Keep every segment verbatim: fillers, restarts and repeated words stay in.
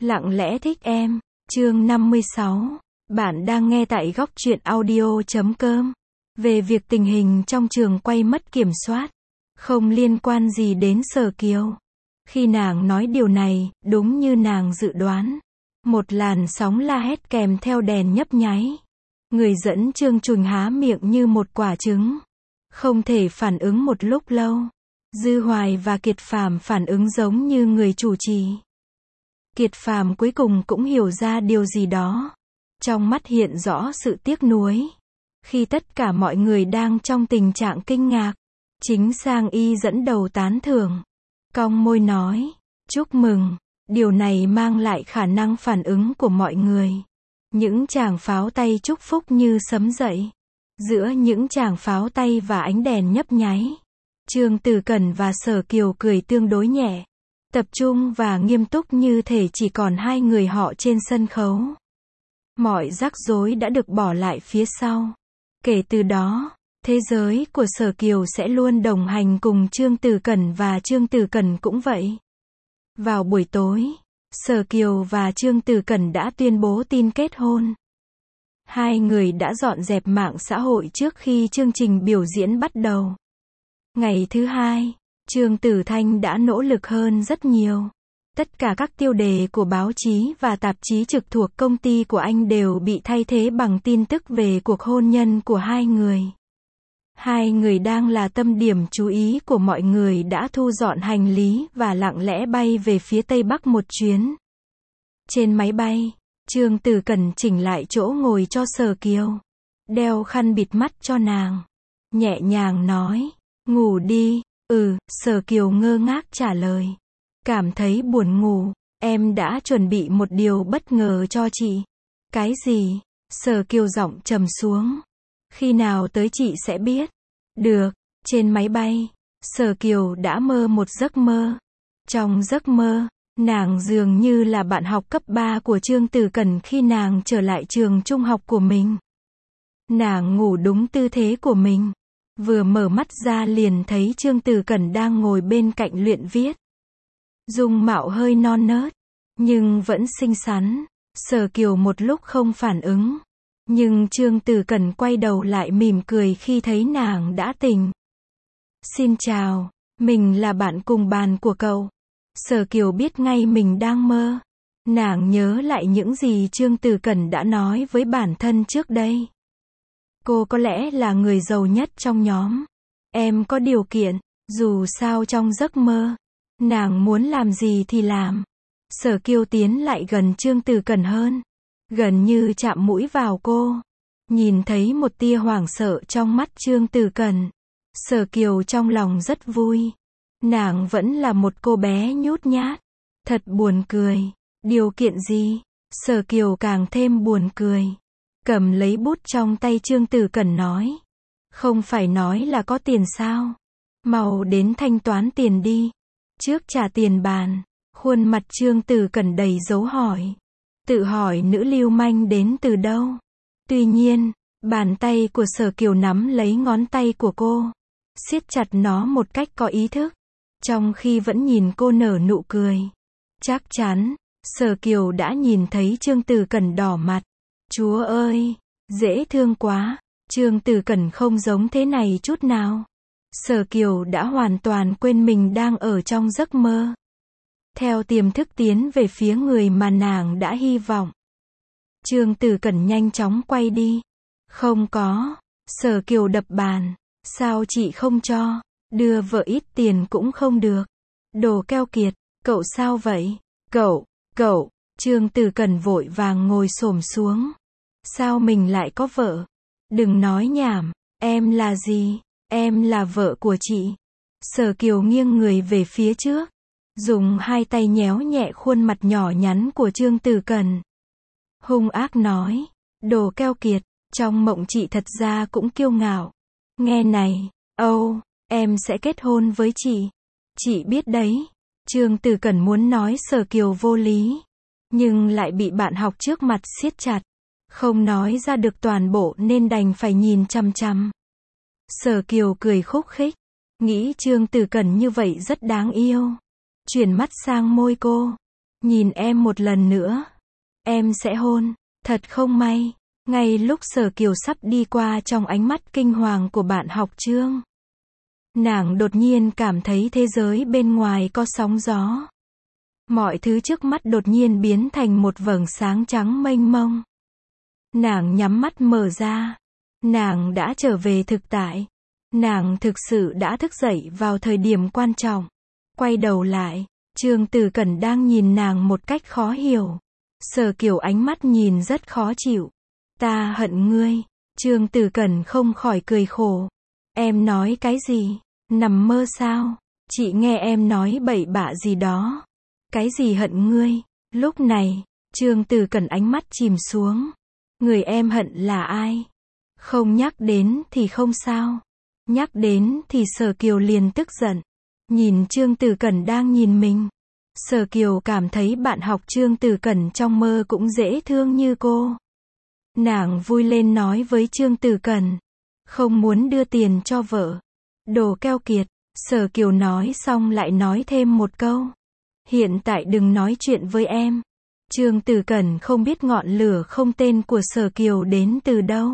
Lặng lẽ thích em, chương năm mươi sáu. Bạn đang nghe tại góc truyện audio chấm com. Về việc tình hình trong trường quay mất kiểm soát, không liên quan gì đến Sở Kiều. Khi nàng nói điều này, đúng như nàng dự đoán. Một làn sóng la hét kèm theo đèn nhấp nháy. Người dẫn chương trình há miệng như một quả trứng. Không thể phản ứng một lúc lâu. Dư Hoài và Kiệt Phàm phản ứng giống như người chủ trì. Kiệt Phàm cuối cùng cũng hiểu ra điều gì đó. Trong mắt hiện rõ sự tiếc nuối. Khi tất cả mọi người đang trong tình trạng kinh ngạc, chính Sang Y dẫn đầu tán thưởng. Cong môi nói, chúc mừng, điều này mang lại khả năng phản ứng của mọi người. Những tràng pháo tay chúc phúc như sấm dậy. Giữa những tràng pháo tay và ánh đèn nhấp nháy, Trương Tử Cẩn và Sở Kiều cười tương đối nhẹ, tập trung và nghiêm túc như thể chỉ còn hai người họ trên sân khấu. Mọi rắc rối đã được bỏ lại phía sau. Kể từ đó, thế giới của Sở Kiều sẽ luôn đồng hành cùng Trương Tử Cẩn và Trương Tử Cẩn cũng vậy. Vào buổi tối, Sở Kiều và Trương Tử Cẩn đã tuyên bố tin kết hôn. Hai người đã dọn dẹp mạng xã hội trước khi chương trình biểu diễn bắt đầu. Ngày thứ hai, Trương Tử Thanh đã nỗ lực hơn rất nhiều. Tất cả các tiêu đề của báo chí và tạp chí trực thuộc công ty của anh đều bị thay thế bằng tin tức về cuộc hôn nhân của hai người. Hai người đang là tâm điểm chú ý của mọi người đã thu dọn hành lý và lặng lẽ bay về phía Tây Bắc một chuyến. Trên máy bay, Trương Tử Cẩn chỉnh lại chỗ ngồi cho Sở Kiều. Đeo khăn bịt mắt cho nàng. Nhẹ nhàng nói, ngủ đi. Ừ, Sở Kiều ngơ ngác trả lời. Cảm thấy buồn ngủ, em đã chuẩn bị một điều bất ngờ cho chị. Cái gì? Sở Kiều giọng trầm xuống. Khi nào tới chị sẽ biết. Được, trên máy bay, Sở Kiều đã mơ một giấc mơ. Trong giấc mơ, nàng dường như là bạn học cấp ba của Trương Tử Cẩn khi nàng trở lại trường trung học của mình. Nàng ngủ đúng tư thế của mình. Vừa mở mắt ra liền thấy Trương Tử Cẩn đang ngồi bên cạnh luyện viết. Dung mạo hơi non nớt, nhưng vẫn xinh xắn. Sở Kiều một lúc không phản ứng. Nhưng Trương Tử Cẩn quay đầu lại mỉm cười khi thấy nàng đã tỉnh. Xin chào, mình là bạn cùng bàn của cậu. Sở Kiều biết ngay mình đang mơ. Nàng nhớ lại những gì Trương Tử Cẩn đã nói với bản thân trước đây. Cô có lẽ là người giàu nhất trong nhóm. Em có điều kiện, dù sao trong giấc mơ, nàng muốn làm gì thì làm. Sở Kiều tiến lại gần Trương Tử Cẩn hơn, gần như chạm mũi vào cô. Nhìn thấy một tia hoảng sợ trong mắt Trương Tử Cẩn, Sở Kiều trong lòng rất vui. Nàng vẫn là một cô bé nhút nhát. Thật buồn cười. Điều kiện gì? Sở Kiều càng thêm buồn cười. Cầm lấy bút trong tay Trương Tử Cẩn nói. Không phải nói là có tiền sao? Mau đến thanh toán tiền đi. Trước trả tiền bàn. Khuôn mặt Trương Tử Cẩn đầy dấu hỏi. Tự hỏi nữ lưu manh đến từ đâu? Tuy nhiên, bàn tay của Sở Kiều nắm lấy ngón tay của cô, siết chặt nó một cách có ý thức, trong khi vẫn nhìn cô nở nụ cười. Chắc chắn, Sở Kiều đã nhìn thấy Trương Tử Cẩn đỏ mặt. Chúa ơi, dễ thương quá. Trương Tử Cẩn không giống thế này chút nào. Sở Kiều đã hoàn toàn quên mình đang ở trong giấc mơ. Theo tiềm thức tiến về phía người mà nàng đã hy vọng. Trương Tử Cẩn nhanh chóng quay đi. Không có. Sở Kiều đập bàn. Sao chị không cho? Đưa vợ ít tiền cũng không được. Đồ keo kiệt. Cậu sao vậy? Cậu, cậu. Trương Tử Cẩn vội vàng ngồi xổm xuống. Sao mình lại có vợ? Đừng nói nhảm. Em là gì? Em là vợ của chị. Sở Kiều nghiêng người về phía trước, dùng hai tay nhéo nhẹ khuôn mặt nhỏ nhắn của Trương Tử Cẩn. Hung ác nói. Đồ keo kiệt. Trong mộng chị thật ra cũng kiêu ngạo. Nghe này, Âu, em sẽ kết hôn với chị. Chị biết đấy. Trương Tử Cẩn muốn nói Sở Kiều vô lý, nhưng lại bị bạn học trước mặt siết chặt. Không nói ra được toàn bộ nên đành phải nhìn chằm chằm. Sở Kiều cười khúc khích. Nghĩ Trương Tử Cẩn như vậy rất đáng yêu. Chuyển mắt sang môi cô. Nhìn em một lần nữa. Em sẽ hôn. Thật không may. Ngay lúc Sở Kiều sắp đi qua trong ánh mắt kinh hoàng của bạn học Trương. Nàng đột nhiên cảm thấy thế giới bên ngoài có sóng gió. Mọi thứ trước mắt đột nhiên biến thành một vầng sáng trắng mênh mông. Nàng nhắm mắt mở ra. Nàng đã trở về thực tại. Nàng thực sự đã thức dậy vào thời điểm quan trọng. Quay đầu lại, Trương Tử Cẩn đang nhìn nàng một cách khó hiểu. Sở Kiều ánh mắt nhìn rất khó chịu. Ta hận ngươi. Trương Tử Cẩn không khỏi cười khổ. Em nói cái gì? Nằm mơ sao? Chị nghe em nói bậy bạ gì đó. Cái gì hận ngươi? Lúc này, Trương Tử Cẩn ánh mắt chìm xuống. Người em hận là ai? Không nhắc đến thì không sao. Nhắc đến thì Sở Kiều liền tức giận. Nhìn Trương Tử Cẩn đang nhìn mình. Sở Kiều cảm thấy bạn học Trương Tử Cẩn trong mơ cũng dễ thương như cô. Nàng vui lên nói với Trương Tử Cẩn. Không muốn đưa tiền cho vợ. Đồ keo kiệt. Sở Kiều nói xong lại nói thêm một câu. Hiện tại đừng nói chuyện với em. Trương Tử Cẩn không biết ngọn lửa không tên của Sở Kiều đến từ đâu.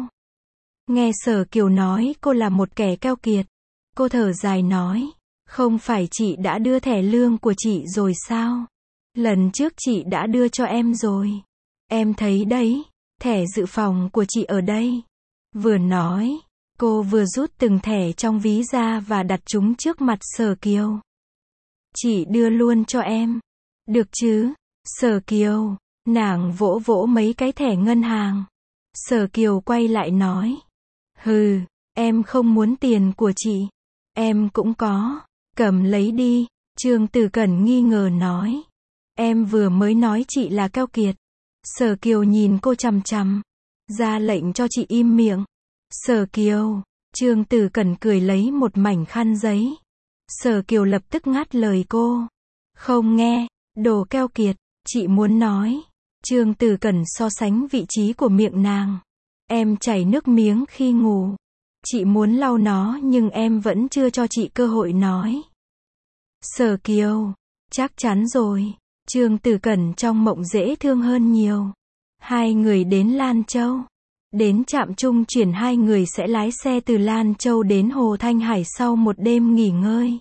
Nghe Sở Kiều nói cô là một kẻ keo kiệt. Cô thở dài nói. Không phải chị đã đưa thẻ lương của chị rồi sao? Lần trước chị đã đưa cho em rồi. Em thấy đấy, thẻ dự phòng của chị ở đây. Vừa nói, cô vừa rút từng thẻ trong ví ra và đặt chúng trước mặt Sở Kiều. Chị đưa luôn cho em. Được chứ? Sở Kiều, nàng vỗ vỗ mấy cái thẻ ngân hàng. Sở Kiều quay lại nói. Hừ, em không muốn tiền của chị. Em cũng có. Cầm lấy đi. Trương Tử Cẩn nghi ngờ nói. Em vừa mới nói chị là keo kiệt. Sở Kiều nhìn cô chằm chằm. Ra lệnh cho chị im miệng. Sở Kiều. Trương Tử Cẩn cười lấy một mảnh khăn giấy. Sở Kiều lập tức ngắt lời cô. Không nghe. Đồ keo kiệt. Chị muốn nói. Trương Tử Cẩn so sánh vị trí của miệng nàng. Em chảy nước miếng khi ngủ. Chị muốn lau nó nhưng em vẫn chưa cho chị cơ hội nói. Sở Kiều. Chắc chắn rồi. Trương Tử Cẩn trong mộng dễ thương hơn nhiều. Hai người đến Lan Châu. Đến trạm trung chuyển hai người sẽ lái xe từ Lan Châu đến Hồ Thanh Hải sau một đêm nghỉ ngơi.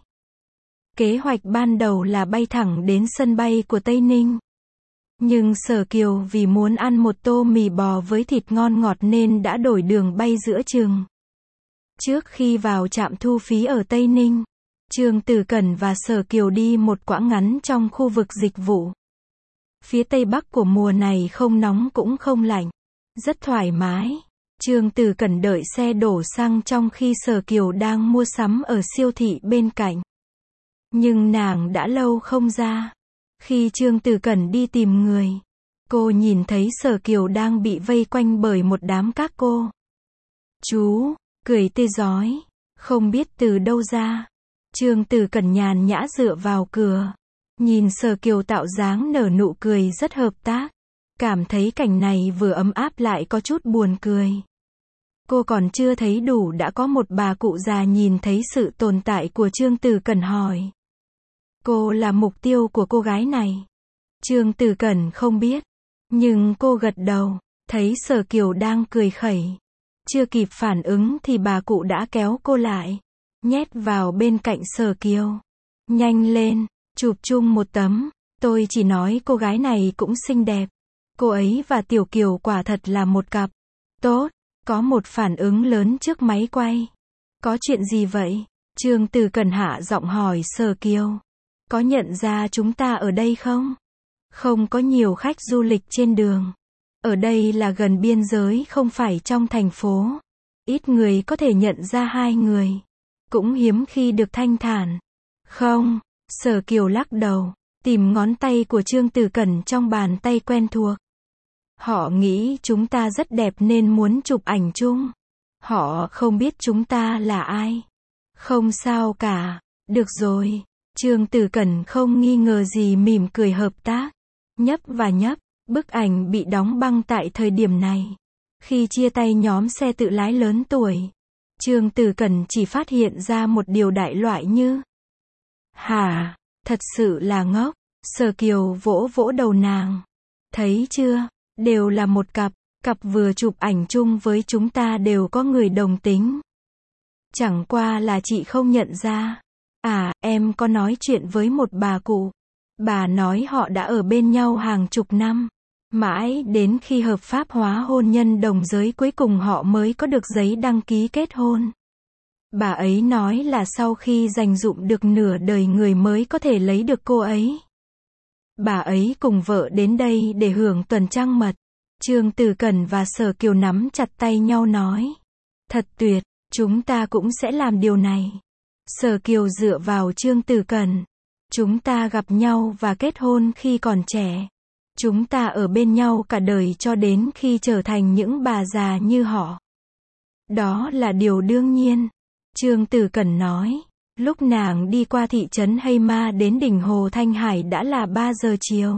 Kế hoạch ban đầu là bay thẳng đến sân bay của Tây Ninh. Nhưng Sở Kiều vì muốn ăn một tô mì bò với thịt ngon ngọt nên đã đổi đường bay giữa chừng. Trước khi vào trạm thu phí ở Tây Ninh, Trương Tử Cẩn và Sở Kiều đi một quãng ngắn trong khu vực dịch vụ. Phía Tây Bắc của mùa này không nóng cũng không lạnh. Rất thoải mái. Trương Tử Cẩn đợi xe đổ xăng trong khi Sở Kiều đang mua sắm ở siêu thị bên cạnh. Nhưng nàng đã lâu không ra. Khi Trương Tử Cẩn đi tìm người, cô nhìn thấy Sở Kiều đang bị vây quanh bởi một đám các cô. Chú, cười tươi rói, không biết từ đâu ra. Trương Tử Cẩn nhàn nhã dựa vào cửa. Nhìn Sở Kiều tạo dáng nở nụ cười rất hợp tác. Cảm thấy cảnh này vừa ấm áp lại có chút buồn cười. Cô còn chưa thấy đủ đã có một bà cụ già nhìn thấy sự tồn tại của Trương Tử Cẩn hỏi. Cô là mục tiêu của cô gái này. Trương Tử Cẩn không biết. Nhưng cô gật đầu, thấy Sở Kiều đang cười khẩy. Chưa kịp phản ứng thì bà cụ đã kéo cô lại. Nhét vào bên cạnh Sở Kiều. Nhanh lên, chụp chung một tấm. Tôi chỉ nói cô gái này cũng xinh đẹp. Cô ấy và Tiểu Kiều quả thật là một cặp. Tốt, có một phản ứng lớn trước máy quay. Có chuyện gì vậy? Trương Tử Cẩn hạ giọng hỏi Sở Kiều. Có nhận ra chúng ta ở đây không? Không có nhiều khách du lịch trên đường. Ở đây là gần biên giới không phải trong thành phố. Ít người có thể nhận ra hai người. Cũng hiếm khi được thanh thản. Không, Sở Kiều lắc đầu, tìm ngón tay của Trương Tử Cẩn trong bàn tay quen thuộc. Họ nghĩ chúng ta rất đẹp nên muốn chụp ảnh chung. Họ không biết chúng ta là ai. Không sao cả, được rồi. Trương Tử Cẩn không nghi ngờ gì mỉm cười hợp tác. Nhấp và nhấp, bức ảnh bị đóng băng tại thời điểm này. Khi chia tay nhóm xe tự lái lớn tuổi, Trương Tử Cẩn chỉ phát hiện ra một điều đại loại như. Hả, thật sự là ngốc. Sở Kiều vỗ vỗ đầu nàng. Thấy chưa, đều là một cặp, cặp vừa chụp ảnh chung với chúng ta đều có người đồng tính. Chẳng qua là chị không nhận ra. À, em có nói chuyện với một bà cụ. Bà nói họ đã ở bên nhau hàng chục năm. Mãi đến khi hợp pháp hóa hôn nhân đồng giới cuối cùng họ mới có được giấy đăng ký kết hôn. Bà ấy nói là sau khi dành dụm được nửa đời người mới có thể lấy được cô ấy. Bà ấy cùng vợ đến đây để hưởng tuần trăng mật. Trương Tử Cẩn và Sở Kiều nắm chặt tay nhau nói. Thật tuyệt, chúng ta cũng sẽ làm điều này. Sở Kiều dựa vào Trương Tử Cẩn. Chúng ta gặp nhau và kết hôn khi còn trẻ. Chúng ta ở bên nhau cả đời cho đến khi trở thành những bà già như họ. Đó là điều đương nhiên. Trương Tử Cẩn nói. Lúc nàng đi qua thị trấn Hayma đến đỉnh Hồ Thanh Hải đã là ba giờ chiều.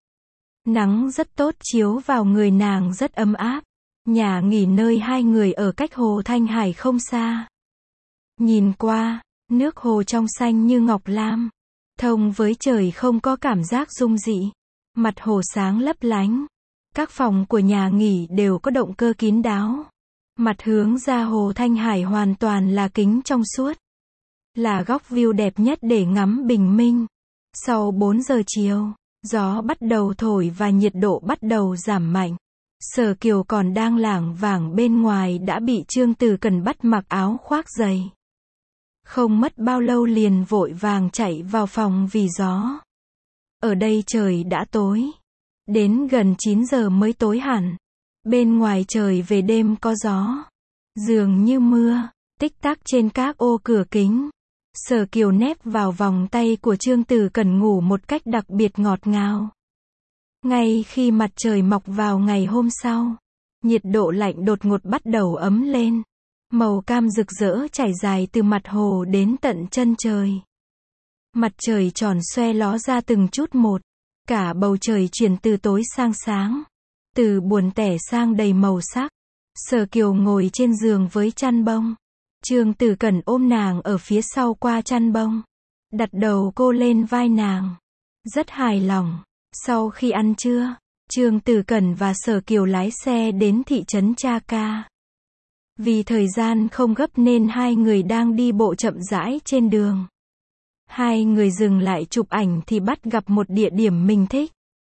Nắng rất tốt chiếu vào người nàng rất ấm áp. Nhà nghỉ nơi hai người ở cách Hồ Thanh Hải không xa. Nhìn qua, nước hồ trong xanh như ngọc lam. Thông với trời không có cảm giác rung dị. Mặt hồ sáng lấp lánh. Các phòng của nhà nghỉ đều có động cơ kín đáo. Mặt hướng ra Hồ Thanh Hải hoàn toàn là kính trong suốt. Là góc view đẹp nhất để ngắm bình minh. Sau bốn giờ chiều, gió bắt đầu thổi và nhiệt độ bắt đầu giảm mạnh. Sở Kiều còn đang lảng vảng bên ngoài đã bị Trương Tử Cẩn bắt mặc áo khoác dày. Không mất bao lâu liền vội vàng chạy vào phòng vì gió. Ở đây trời đã tối. Đến gần chín giờ mới tối hẳn. Bên ngoài trời về đêm có gió. Dường như mưa, tích tắc trên các ô cửa kính. Sở Kiều nép vào vòng tay của Trương Tử Cẩn ngủ một cách đặc biệt ngọt ngào. Ngay khi mặt trời mọc vào ngày hôm sau, nhiệt độ lạnh đột ngột bắt đầu ấm lên. Màu cam rực rỡ trải dài từ mặt hồ đến tận chân trời. Mặt trời tròn xoe ló ra từng chút một. Cả bầu trời chuyển từ tối sang sáng. Từ buồn tẻ sang đầy màu sắc. Sở Kiều ngồi trên giường với chăn bông. Trương Tử Cẩn ôm nàng ở phía sau qua chăn bông. Đặt đầu cô lên vai nàng. Rất hài lòng. Sau khi ăn trưa, Trương Tử Cẩn và Sở Kiều lái xe đến thị trấn Cha Ca. Vì thời gian không gấp nên hai người đang đi bộ chậm rãi trên đường. Hai người dừng lại chụp ảnh thì bắt gặp một địa điểm mình thích.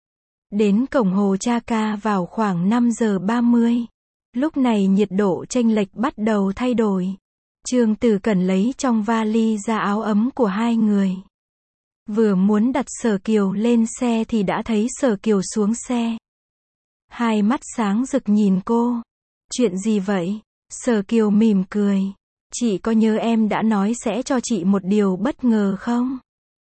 Đến cổng hồ Cha Ca vào khoảng năm giờ ba mươi. Lúc này nhiệt độ chênh lệch bắt đầu thay đổi. Trương Tử Cẩn lấy trong vali ra áo ấm của hai người. Vừa muốn đặt Sở Kiều lên xe thì đã thấy Sở Kiều xuống xe. Hai mắt sáng rực nhìn cô. Chuyện gì vậy? Sở Kiều mỉm cười. Chị có nhớ em đã nói sẽ cho chị một điều bất ngờ không?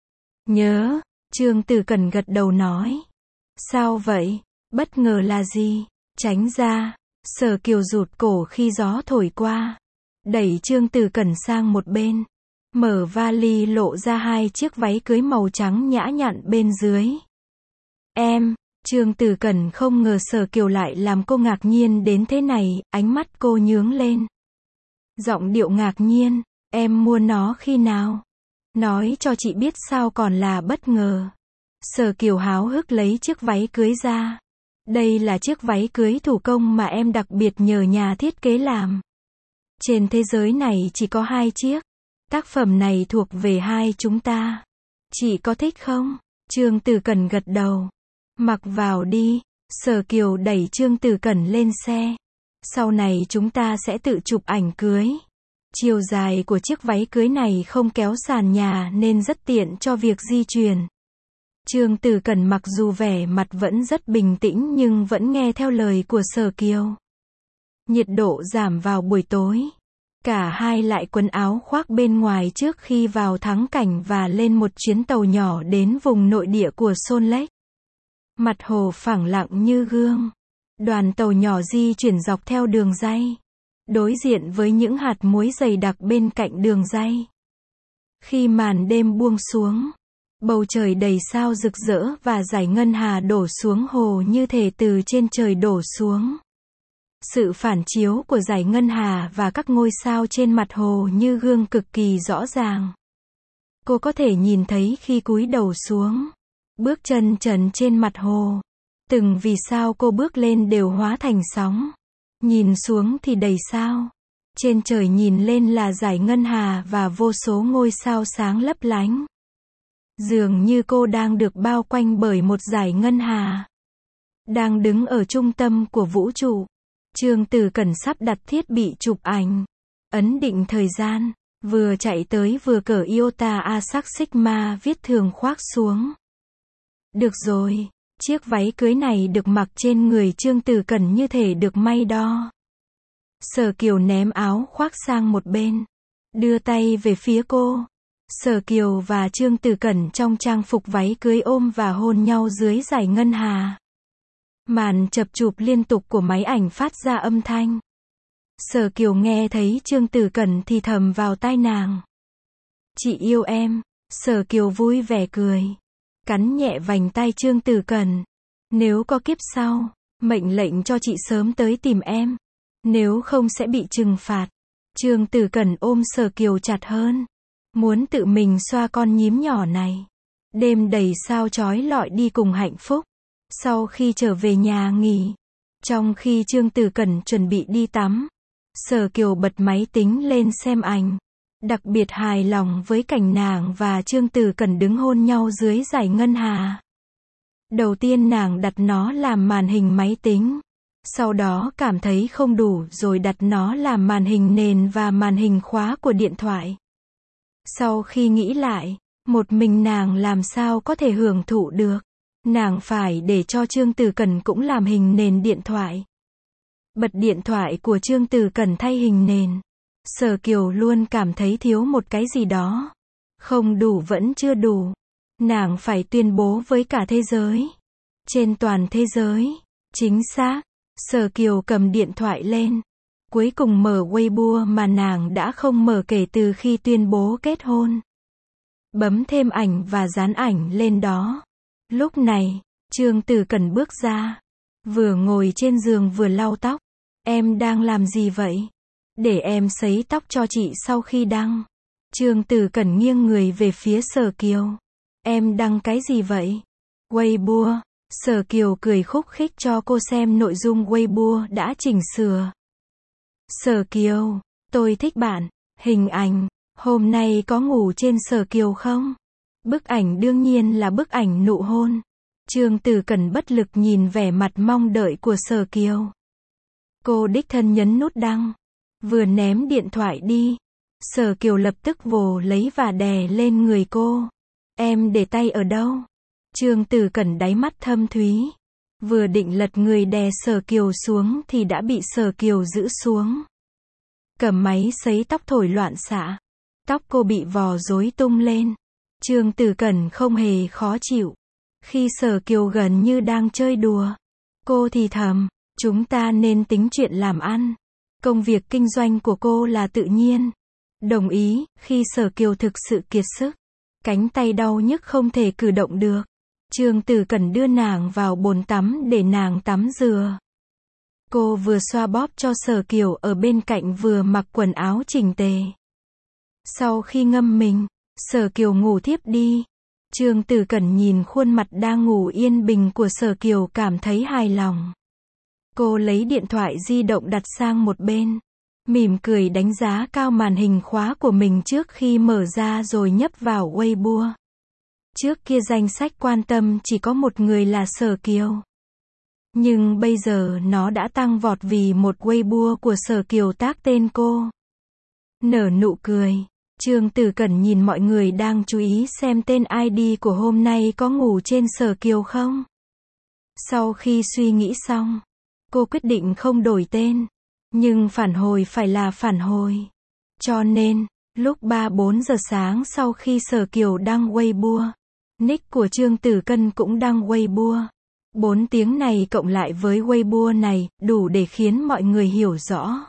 Nhớ, Trương Tử Cẩn gật đầu nói. Sao vậy? Bất ngờ là gì? Tránh ra. Sở Kiều rụt cổ khi gió thổi qua. Đẩy Trương Tử Cẩn sang một bên. Mở vali lộ ra hai chiếc váy cưới màu trắng nhã nhặn bên dưới. Em, Trương Tử Cẩn không ngờ Sở Kiều lại làm cô ngạc nhiên đến thế này, ánh mắt cô nhướng lên. Giọng điệu ngạc nhiên, em mua nó khi nào? Nói cho chị biết sao còn là bất ngờ. Sở Kiều háo hức lấy chiếc váy cưới ra. Đây là chiếc váy cưới thủ công mà em đặc biệt nhờ nhà thiết kế làm. Trên thế giới này chỉ có hai chiếc. Tác phẩm này thuộc về hai chúng ta. Chị có thích không? Trương Tử Cẩn gật đầu. Mặc vào đi. Sở Kiều đẩy Trương Tử Cẩn lên xe. Sau này chúng ta sẽ tự chụp ảnh cưới. Chiều dài của chiếc váy cưới này không kéo sàn nhà nên rất tiện cho việc di chuyển. Trương Tử Cẩn mặc dù vẻ mặt vẫn rất bình tĩnh nhưng vẫn nghe theo lời của Sở Kiều. Nhiệt độ giảm vào buổi tối. Cả hai lại quấn áo khoác bên ngoài trước khi vào thắng cảnh và lên một chuyến tàu nhỏ đến vùng nội địa của Salt Lake. Mặt hồ phẳng lặng như gương. Đoàn tàu nhỏ di chuyển dọc theo đường ray. Đối diện với những hạt muối dày đặc bên cạnh đường ray. Khi màn đêm buông xuống, bầu trời đầy sao rực rỡ và dải ngân hà đổ xuống hồ như thể từ trên trời đổ xuống. Sự phản chiếu của dải ngân hà và các ngôi sao trên mặt hồ như gương cực kỳ rõ ràng. Cô có thể nhìn thấy khi cúi đầu xuống. Bước chân trần trên mặt hồ. Từng vì sao cô bước lên đều hóa thành sóng. Nhìn xuống thì đầy sao. Trên trời nhìn lên là dải ngân hà và vô số ngôi sao sáng lấp lánh. Dường như cô đang được bao quanh bởi một dải ngân hà. Đang đứng ở trung tâm của vũ trụ. Trương Tử Cẩn sắp đặt thiết bị chụp ảnh. Ấn định thời gian. Vừa chạy tới vừa cởi Iota A sắc Sigma viết thường khoác xuống. Được rồi. Chiếc váy cưới này được mặc trên người Trương Tử Cẩn như thể được may đo. Sở Kiều ném áo khoác sang một bên. Đưa tay về phía cô. Sở Kiều và Trương Tử Cẩn trong trang phục váy cưới ôm và hôn nhau dưới dải ngân hà. Màn chập chụp liên tục của máy ảnh phát ra âm thanh. Sở Kiều nghe thấy Trương Tử Cẩn thì thầm vào tai nàng. Chị yêu em. Sở Kiều vui vẻ cười. Cắn nhẹ vành tay Trương Tử Cẩn. Nếu có kiếp sau, mệnh lệnh cho chị sớm tới tìm em. Nếu không sẽ bị trừng phạt. Trương Tử Cẩn ôm Sở Kiều chặt hơn. Muốn tự mình xoa con nhím nhỏ này. Đêm đầy sao chói lọi đi cùng hạnh phúc. Sau khi trở về nhà nghỉ. Trong khi Trương Tử Cẩn chuẩn bị đi tắm. Sở Kiều bật máy tính lên xem ảnh. Đặc biệt hài lòng với cảnh nàng và Trương Tử Cẩn đứng hôn nhau dưới dải ngân hà. Đầu tiên nàng đặt nó làm màn hình máy tính. Sau đó cảm thấy không đủ rồi đặt nó làm màn hình nền và màn hình khóa của điện thoại. Sau khi nghĩ lại, một mình nàng làm sao có thể hưởng thụ được. Nàng phải để cho Trương Tử Cẩn cũng làm hình nền điện thoại. Bật điện thoại của Trương Tử Cẩn thay hình nền. Sở Kiều luôn cảm thấy thiếu một cái gì đó. Không đủ vẫn chưa đủ. Nàng phải tuyên bố với cả thế giới. Trên toàn thế giới. Chính xác. Sở Kiều cầm điện thoại lên. Cuối cùng mở Weibo mà nàng đã không mở kể từ khi tuyên bố kết hôn. Bấm thêm ảnh và dán ảnh lên đó. Lúc này, Trương Tử Cẩn bước ra. Vừa ngồi trên giường vừa lau tóc. Em đang làm gì vậy? Để em sấy tóc cho chị sau khi đăng. Trương Tử Cẩn nghiêng người về phía Sở Kiều. Em đăng cái gì vậy? Weibo. Sở Kiều cười khúc khích cho cô xem nội dung Weibo đã chỉnh sửa. Sở Kiều, tôi thích bạn. Hình ảnh. Hôm nay có ngủ trên Sở Kiều không? Bức ảnh đương nhiên là bức ảnh nụ hôn. Trương Tử Cẩn bất lực nhìn vẻ mặt mong đợi của Sở Kiều. Cô đích thân nhấn nút đăng. Vừa ném điện thoại đi. Sở Kiều lập tức vồ lấy và đè lên người cô. Em để tay ở đâu? Trương Tử Cẩn đáy mắt thâm thúy. Vừa định lật người đè Sở Kiều xuống thì đã bị Sở Kiều giữ xuống. Cầm máy sấy tóc thổi loạn xạ. Tóc cô bị vò rối tung lên. Trương Tử Cẩn không hề khó chịu. Khi Sở Kiều gần như đang chơi đùa. Cô thì thầm, chúng ta nên tính chuyện làm ăn. Công việc kinh doanh của cô là tự nhiên. Đồng ý, khi Sở Kiều thực sự kiệt sức. Cánh tay đau nhức không thể cử động được. Trương Tử Cẩn đưa nàng vào bồn tắm để nàng tắm rửa. Cô vừa xoa bóp cho Sở Kiều ở bên cạnh vừa mặc quần áo chỉnh tề. Sau khi ngâm mình, Sở Kiều ngủ thiếp đi. Trương Tử Cẩn nhìn khuôn mặt đang ngủ yên bình của Sở Kiều cảm thấy hài lòng. Cô lấy điện thoại di động đặt sang một bên. Mỉm cười đánh giá cao màn hình khóa của mình trước khi mở ra rồi nhấp vào Weibo. Trước kia danh sách quan tâm chỉ có một người là Sở Kiều. Nhưng bây giờ nó đã tăng vọt vì một Weibo của Sở Kiều tác tên cô. Nở nụ cười. Trương Tử Cẩn nhìn mọi người đang chú ý xem tên i đê của hôm nay có ngủ trên Sở Kiều không. Sau khi suy nghĩ xong, cô quyết định không đổi tên. Nhưng phản hồi phải là phản hồi. Cho nên, lúc ba bốn giờ sáng sau khi Sở Kiều đăng Weibo, nick của Trương Tử Cẩn cũng đăng Weibo. Bốn tiếng này cộng lại với Weibo này, đủ để khiến mọi người hiểu rõ.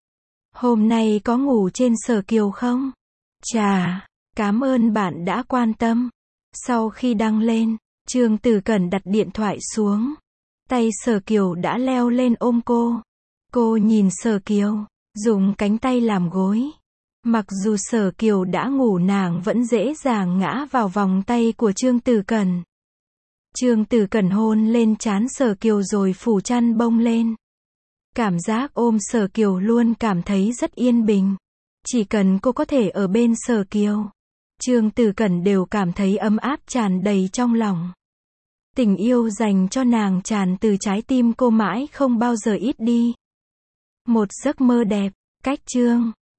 Hôm nay có ngủ trên Sở Kiều không? Chà, cảm ơn bạn đã quan tâm. Sau khi đăng lên, Trương Tử Cẩn đặt điện thoại xuống. Tay Sở Kiều đã leo lên ôm cô. Cô nhìn Sở Kiều, dùng cánh tay làm gối. Mặc dù Sở Kiều đã ngủ nàng vẫn dễ dàng ngã vào vòng tay của Trương Tử Cẩn. Trương Tử Cẩn hôn lên trán Sở Kiều rồi phủ chăn bông lên. Cảm giác ôm Sở Kiều luôn cảm thấy rất yên bình. Chỉ cần cô có thể ở bên Sở Kiều, Trương Tử Cẩn đều cảm thấy ấm áp tràn đầy trong lòng. Tình yêu dành cho nàng tràn từ trái tim cô mãi không bao giờ ít đi. Một giấc mơ đẹp, cách chương